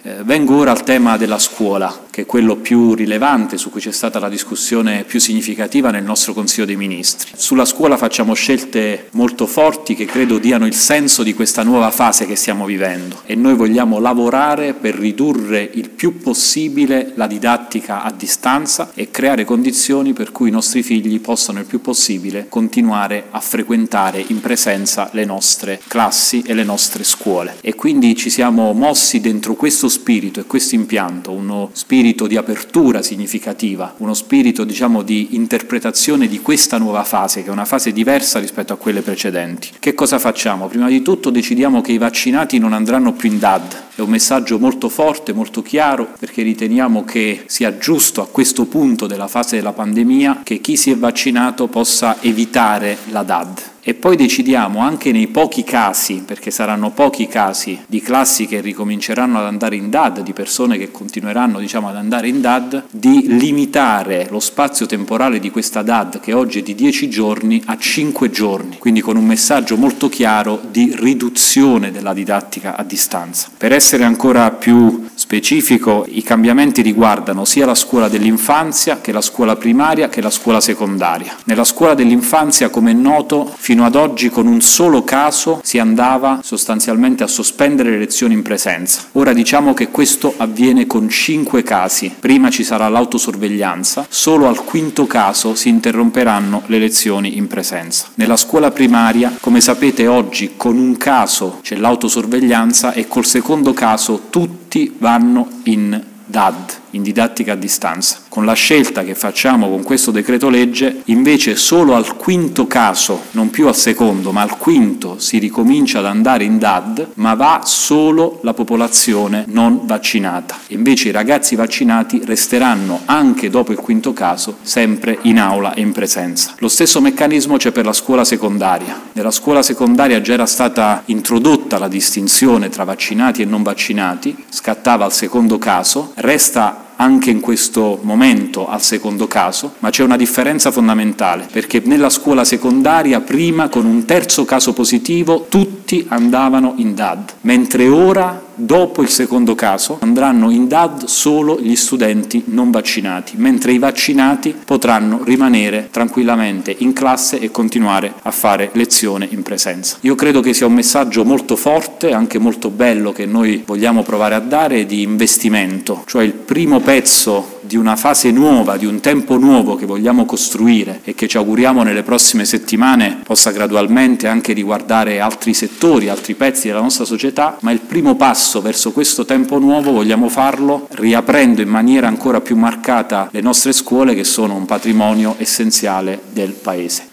Vengo ora al tema della scuola, che è quello più rilevante, su cui c'è stata la discussione più significativa nel nostro Consiglio dei Ministri. Sulla scuola facciamo scelte molto forti che credo diano il senso di questa nuova fase che stiamo vivendo e noi vogliamo lavorare per ridurre il più possibile la didattica a distanza e creare condizioni per cui i nostri figli possano il più possibile continuare a frequentare in presenza le nostre classi e le nostre scuole. E quindi ci siamo mossi dentro questo spirito e questo impianto, uno spirito di apertura significativa, uno spirito di interpretazione di questa nuova fase, che è una fase diversa rispetto a quelle precedenti. Che cosa facciamo? Prima di tutto decidiamo che i vaccinati non andranno più in DAD. È un messaggio molto forte, molto chiaro, perché riteniamo che sia giusto a questo punto della fase della pandemia che chi si è vaccinato possa evitare la DAD. E poi decidiamo anche nei pochi casi, perché saranno pochi casi, di classi che ricominceranno ad andare in DAD, di persone che continueranno ad andare in DAD, di limitare lo spazio temporale di questa DAD, che oggi è di 10 giorni, a 5 giorni, quindi con un messaggio molto chiaro di riduzione della didattica a distanza. Per essere ancora più specifico, i cambiamenti riguardano sia la scuola dell'infanzia che la scuola primaria che la scuola secondaria. Nella scuola dell'infanzia, come è noto, fino ad oggi con un solo caso si andava sostanzialmente a sospendere le lezioni in presenza. Ora diciamo che questo avviene con 5 casi. Prima ci sarà l'autosorveglianza, solo al 5º caso si interromperanno le lezioni in presenza. Nella scuola primaria, come sapete, oggi con un caso c'è l'autosorveglianza e col secondo caso tutti vanno in DAD, in didattica a distanza. Con la scelta che facciamo con questo decreto legge, invece solo al 5º caso, non più al secondo, ma al 5º si ricomincia ad andare in DAD, ma va solo la popolazione non vaccinata. Invece i ragazzi vaccinati resteranno anche dopo il 5º caso sempre in aula e in presenza. Lo stesso meccanismo c'è per la scuola secondaria. Nella scuola secondaria già era stata introdotta la distinzione tra vaccinati e non vaccinati, scattava al secondo caso, resta anche in questo momento al secondo caso, ma c'è una differenza fondamentale, perché nella scuola secondaria prima con un terzo caso positivo tutti andavano in DAD, mentre ora dopo il secondo caso andranno in DAD solo gli studenti non vaccinati, mentre i vaccinati potranno rimanere tranquillamente in classe e continuare a fare lezione in presenza. Io credo che sia un messaggio molto forte, anche molto bello, che noi vogliamo provare a dare di investimento, cioè il primo pezzo di una fase nuova, di un tempo nuovo che vogliamo costruire e che ci auguriamo nelle prossime settimane possa gradualmente anche riguardare altri settori, altri pezzi della nostra società, ma il primo passo verso questo tempo nuovo vogliamo farlo riaprendo in maniera ancora più marcata le nostre scuole, che sono un patrimonio essenziale del Paese.